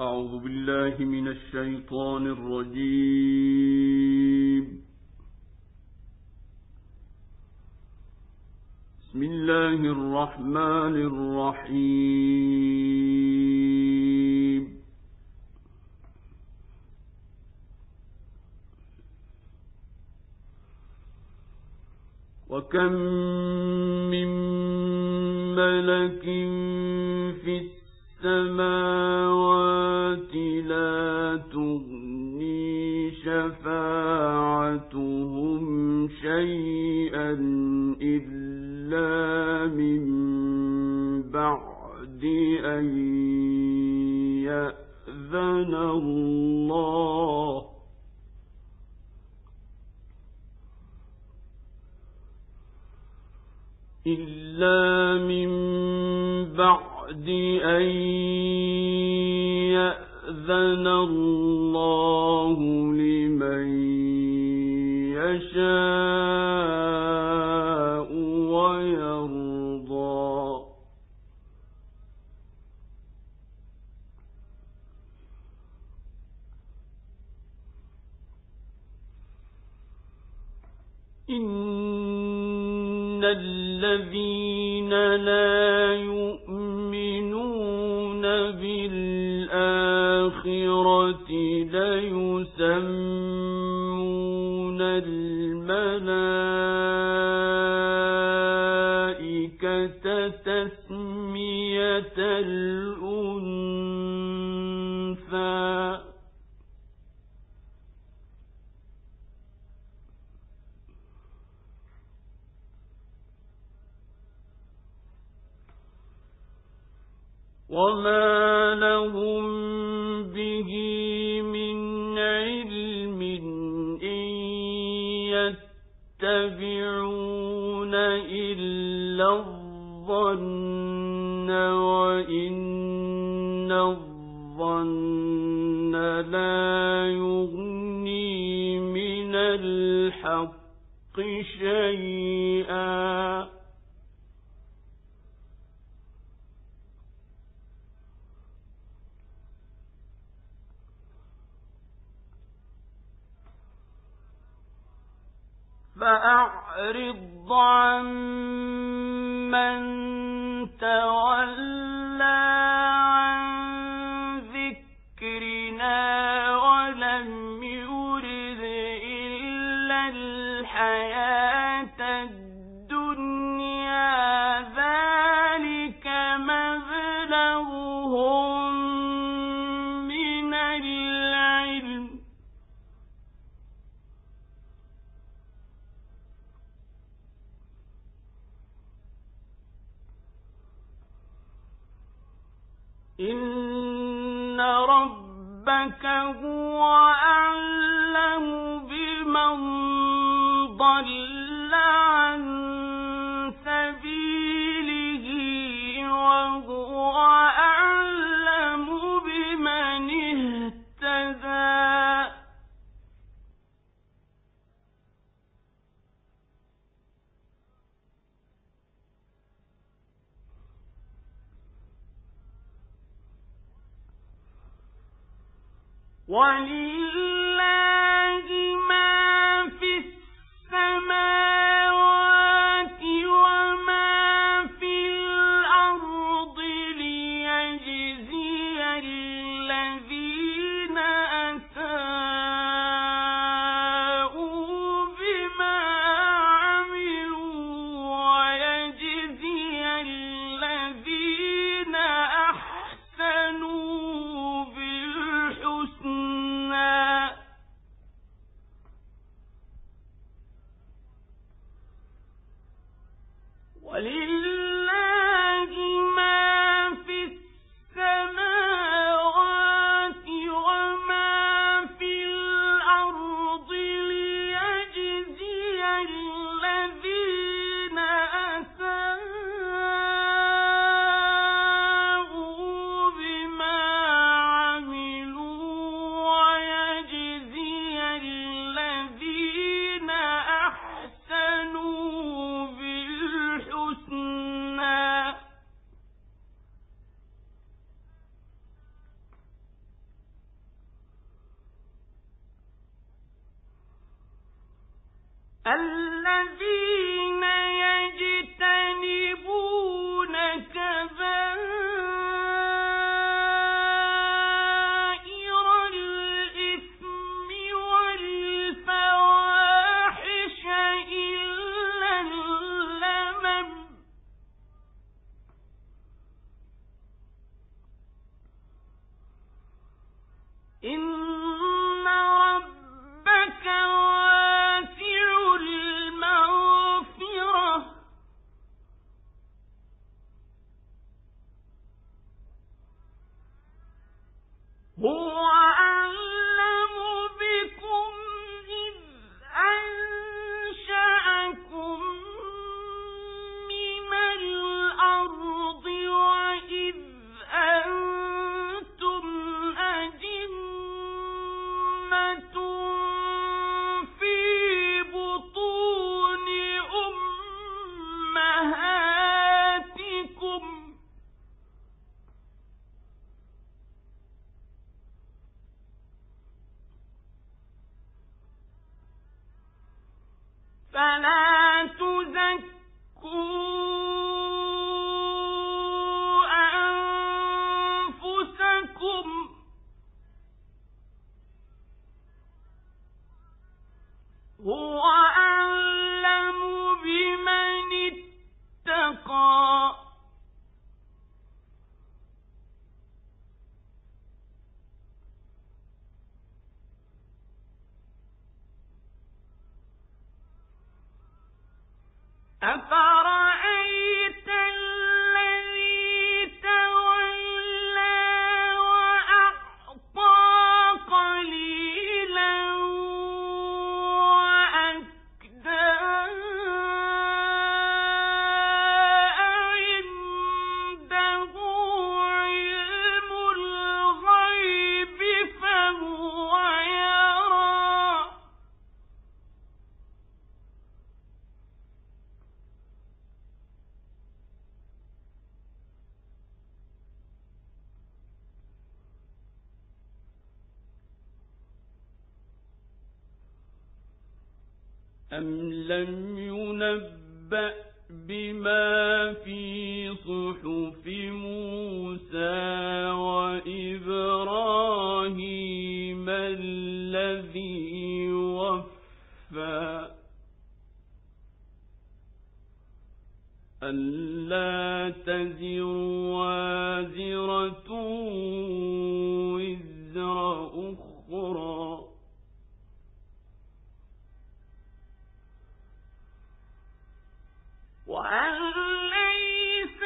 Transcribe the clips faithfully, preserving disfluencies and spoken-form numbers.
أعوذ بالله من الشيطان الرجيم. بسم الله الرحمن الرحيم. وكم من ملك في السماوات لا تغني شفاعتهم شيئا إلا من بعد أن يأذن الله إلا من بعد أن يأذن الله لمن يشاء ويرضى. إن الذين لا يؤمنون بالآخرة ليسمون الملائكة تسمية الأنثى. وما لهم به من علم إن يتبعون إلا الظن وإن الظن لا يغني من الحق شيئا. فأعرض عن من تولى عن ذكرنا ولم يرد إلا الحياة الدنيا ذلك مبلغهم من العلم إن ربك هو أعلم بمن ضل عن سبيله وهو أعلم بمن اهتدى. ولله ما في السماوات وما في الأرض ليجزي الذين أساءوا بما عملوا ويجزي الذين أحسنوا بالحسنى. الذين يجتنبون كبائر الإثم والفواحش إلا اللمم إن ربك واسع المغفرة هو أعلم بكم إذ أنشأكم من الأرض وإذ أنتم أجنة في بطون أمهاتكم فلا تزكوا أنفسكم هو أعلم بمن اتقى أفرأيت الذي تولى وأعطى قليلا وأكدى أعنده علم الغيب فهو يرى أم لم ينبأ بما في صحف موسى وإبراهيم الذي وفى ألا تزر وازرة وزر أخرى وأن ليس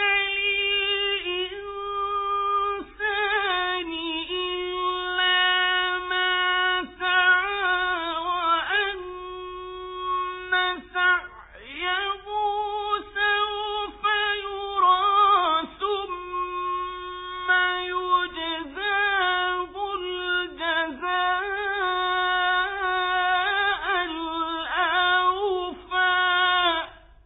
للإنسان إلا ما سعى وأن سعيه سوف يرى ثم يجزاه الجزاء الأوفى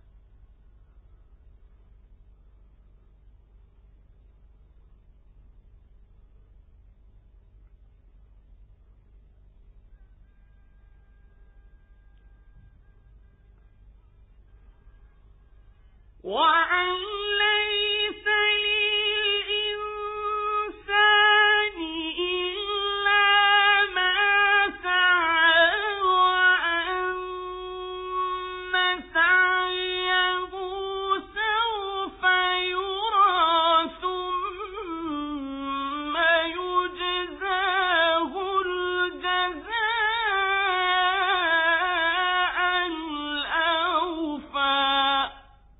وأن ليس للإنسان إلا ما سعى وأن سعيه سوف يرى ثم يجزاه الجزاء الأوفى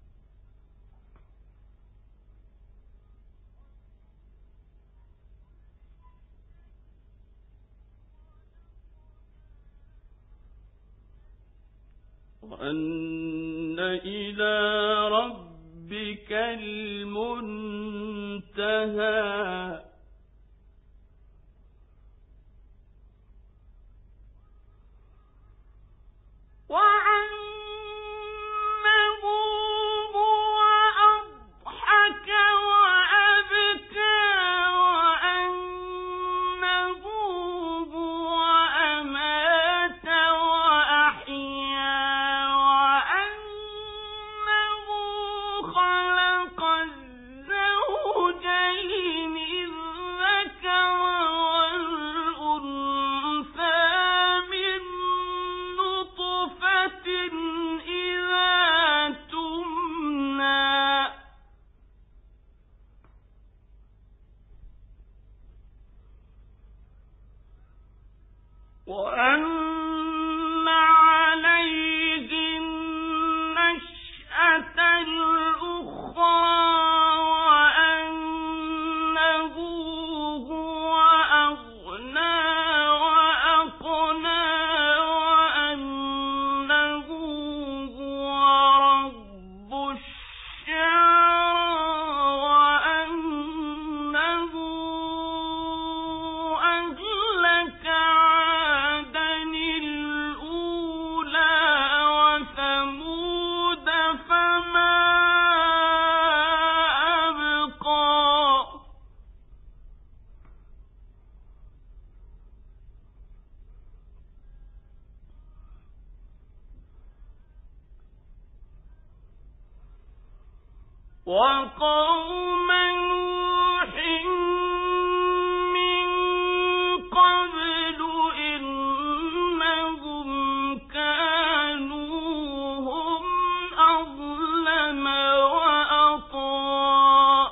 وأن إلى ربك المنتهى وأنه هو أضحك وأبكى وأنه هو أمات وأحيا وأن عليه النشأة الأخرى وأنه هو أغنى وأقنى وأنه هو رب الشعرى وأنه أهلك عادا الأولى وثمود فما أبقى وقوم نوح من قبل إنهم كانوا هم أظلم وأطغى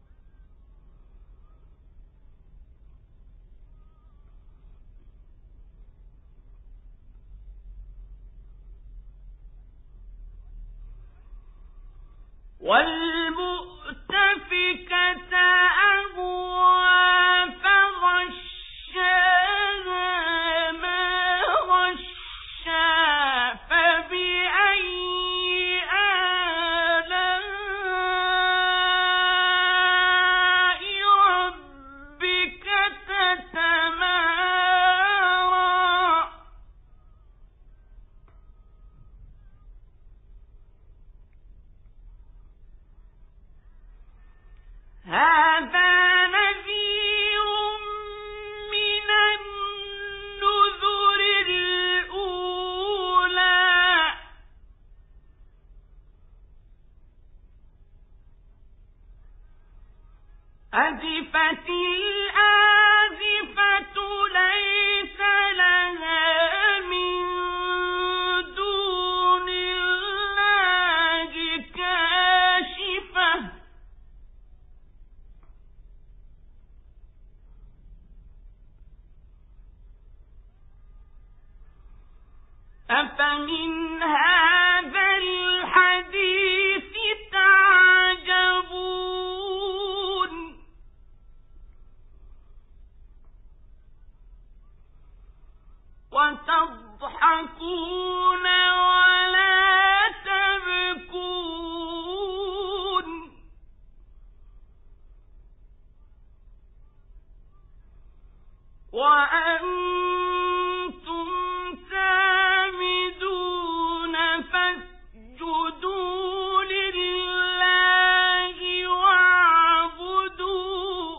والمؤتفكة أهوى فغشاها ما غشا فبأي آلاء ربك تتمارى هذا نذير من النذر الأولى أزفت الآزفة ليس لها من دون الله كاشفة أفمن هذا الحديث تعجبون وتضحكون ولا تبكون وأنتم سامدون فاسجدوا لله واعبدوا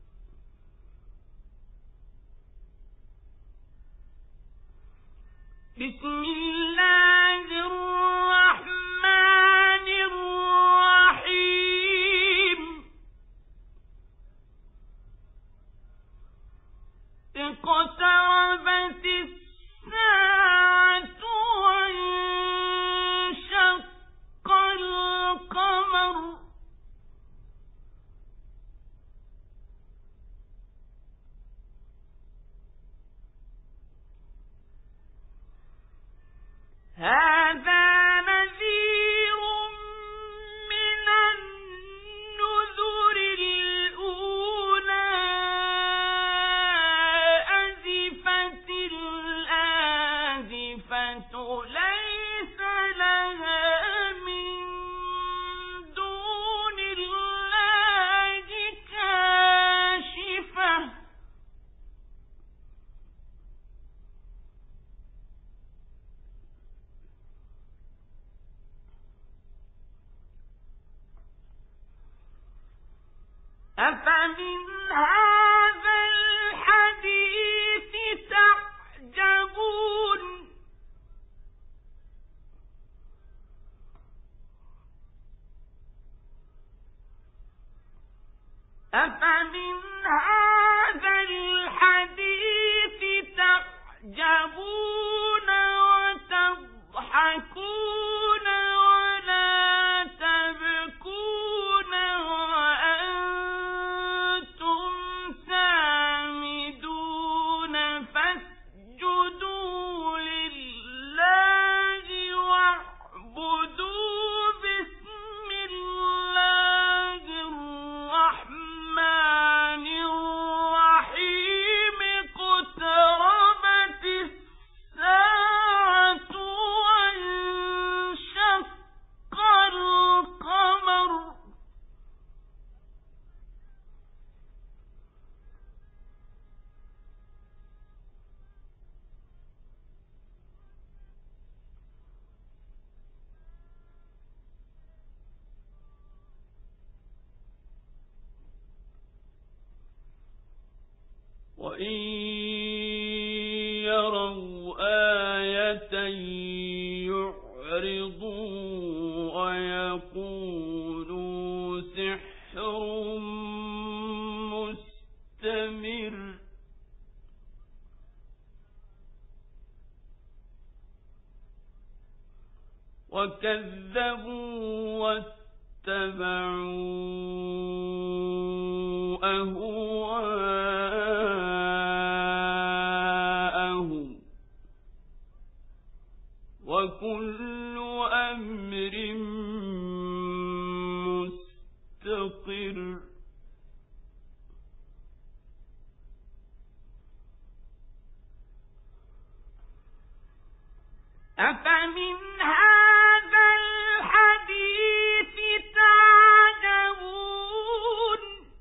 بسم الله الرحمن الرحيم اقتربت الساعة وانشق القمر هذا نذير من النذر الأولى أزفت الآزفة ليس لها من دون الله كاشفة أفمن هذا الحديث تعجبون أفمن هذا الحديث تعجبون وتضحكون ولا تبكون وأنتم سامدون فاسجدوا وكذبوا واتبعوا أهواءهم وكل أمر مستقر أفمن هذا الحديث تعجبون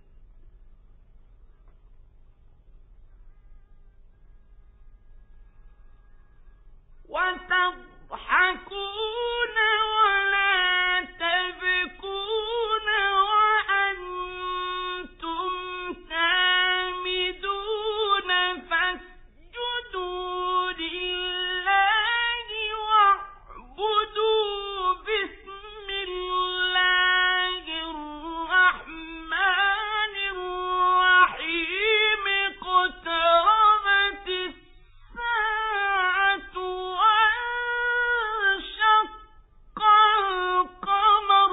وتضحكون ولا تبكون وأنتم سامدون فاسجدوا لله واعبدوا بسم الله الرحمن الرحيم اقتربت الساعة وانشق القمر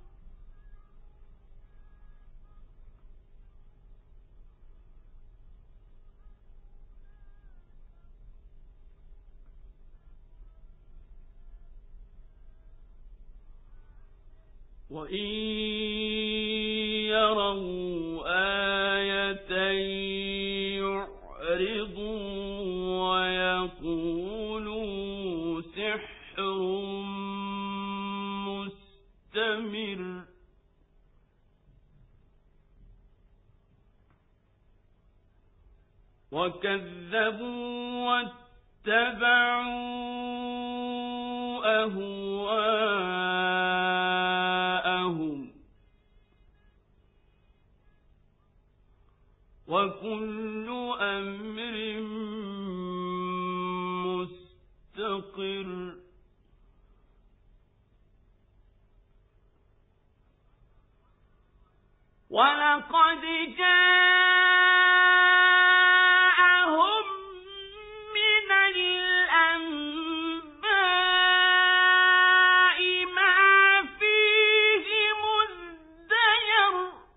وإن يروا آية يعرضوا ويقولوا سحر مستمر وكذبوا واتبعوا أهواءهم وكل أمر مستقر ولقد جاءهم من الأنباء ما فيه مزدجر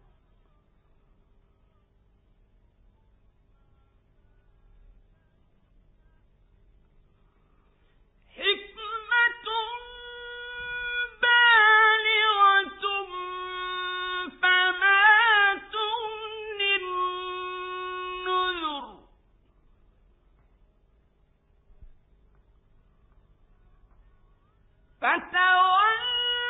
حكمة بالغة فما تغني النذر فتول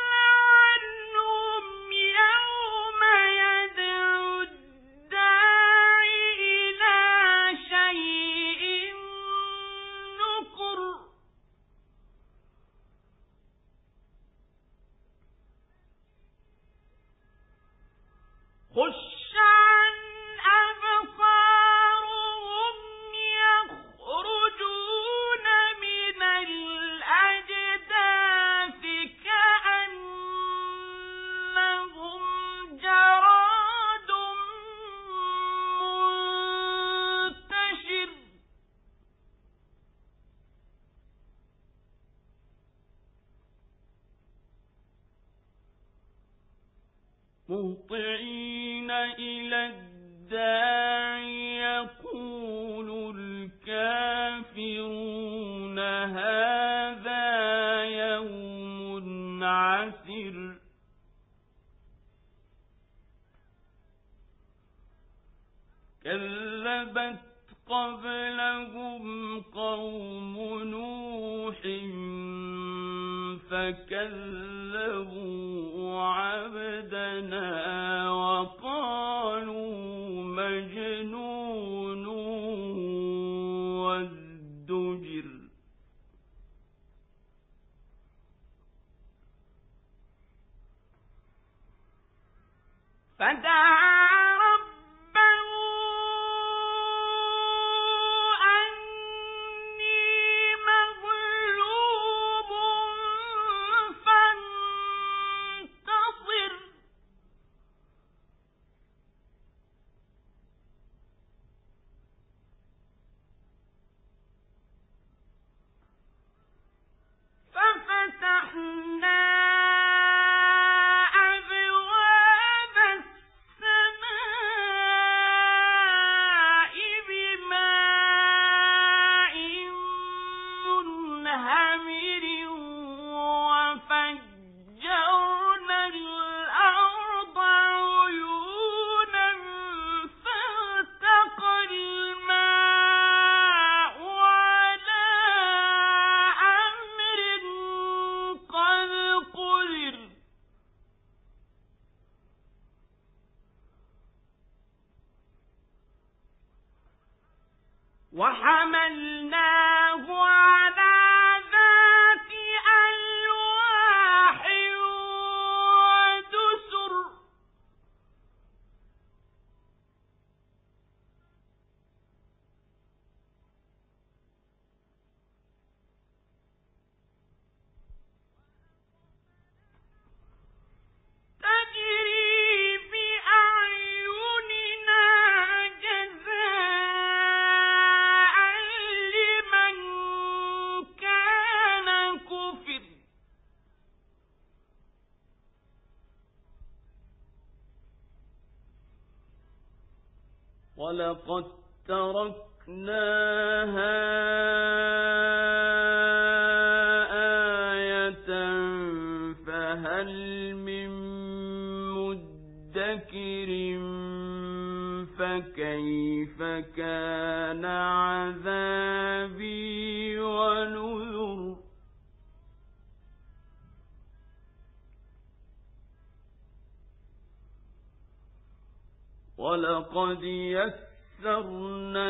عنهم يوم يدعو الداعي إلى شيء نكر خش عن أبصارهم يخرجون من الأجداث كأنهم جراد منتشر مهطعين إلى الداعي يقول الكافرون هذا يوم عسر كذبت قبلهم قوم نوح فكذبوا عبدنا وقالوا مجنون وازدجر فدعا ربه أني مغلوب فانتصر وحملناه على ذات ألواح ودسر تجري بأعيننا جزاء لمن كان كفر ولقد تركناها آية فهل من مدكر فكيف كان عذابي ونذر ولقد يسرنا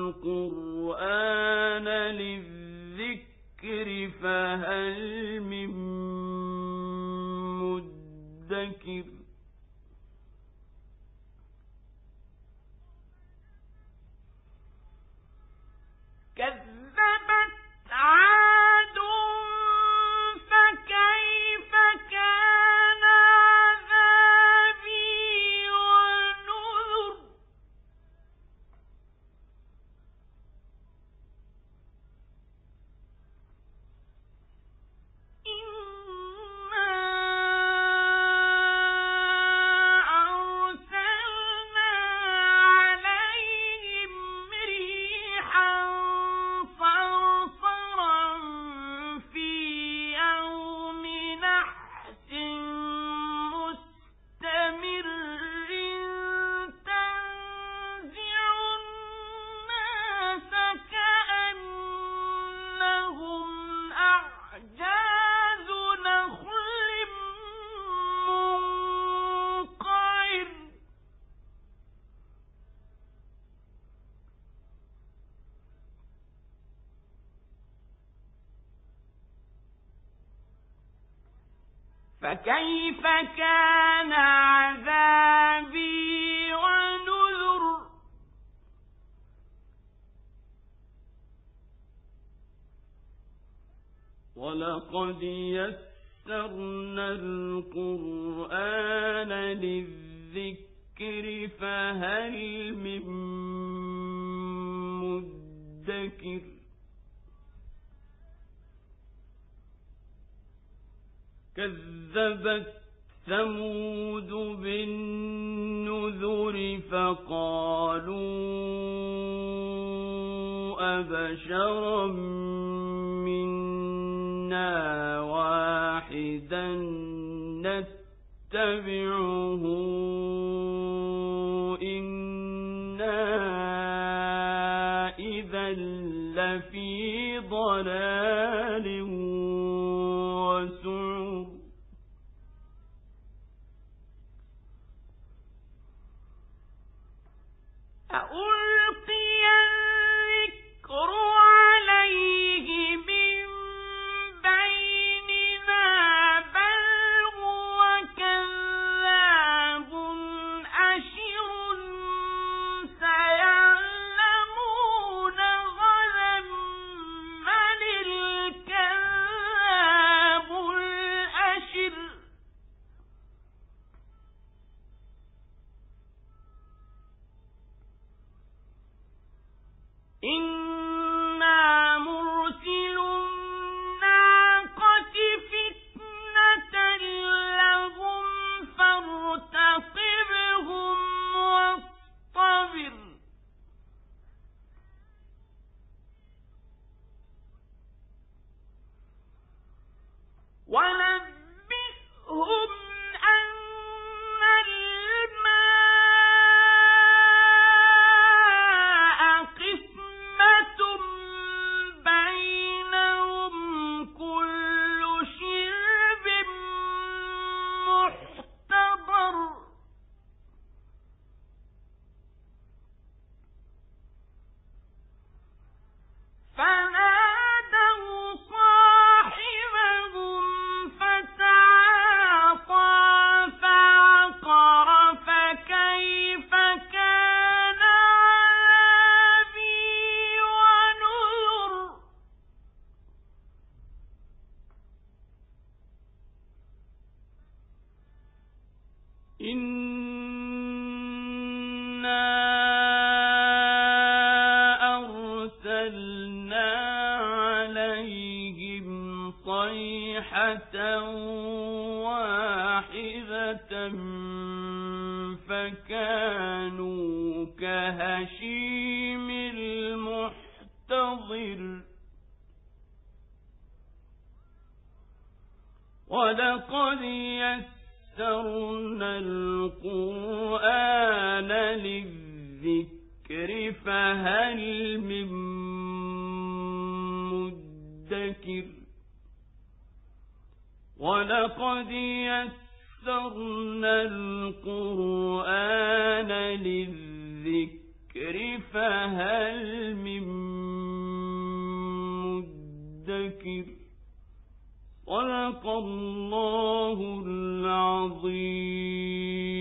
القرآن للذكر فهل من مدكر كذبت عاد فكيف كان عذابي ونذر إنا أرسلنا عليهم ريحا صرصرا في يوم نحس مستمر تنزع الناس كأنهم أعجاز نخل منقعر فكيف كان عذابي ونذر ولقد يسرنا القرآن للذكر فهل من مدكر كذبت ثمود بالنذر فقالوا أبشرا منا واحدا نتبعه إنا إذا لفي ضلال وسعر ألقي الذكر عليه من بيننا بل هو كذاب أشر سيعلمون غدا من الكذاب الأشر إنا مرسل الناقة فتنة لهم فارتقبهم واصطبر ونبئهم أن الماء قسمة صيحة واحدة فكانوا كهشيم المحتضر ولقد يسرنا القرآن للذكر فهل من مدكر ولقد يسرنا القرآن للذكر فهل من مدكر صدق الله العظيم.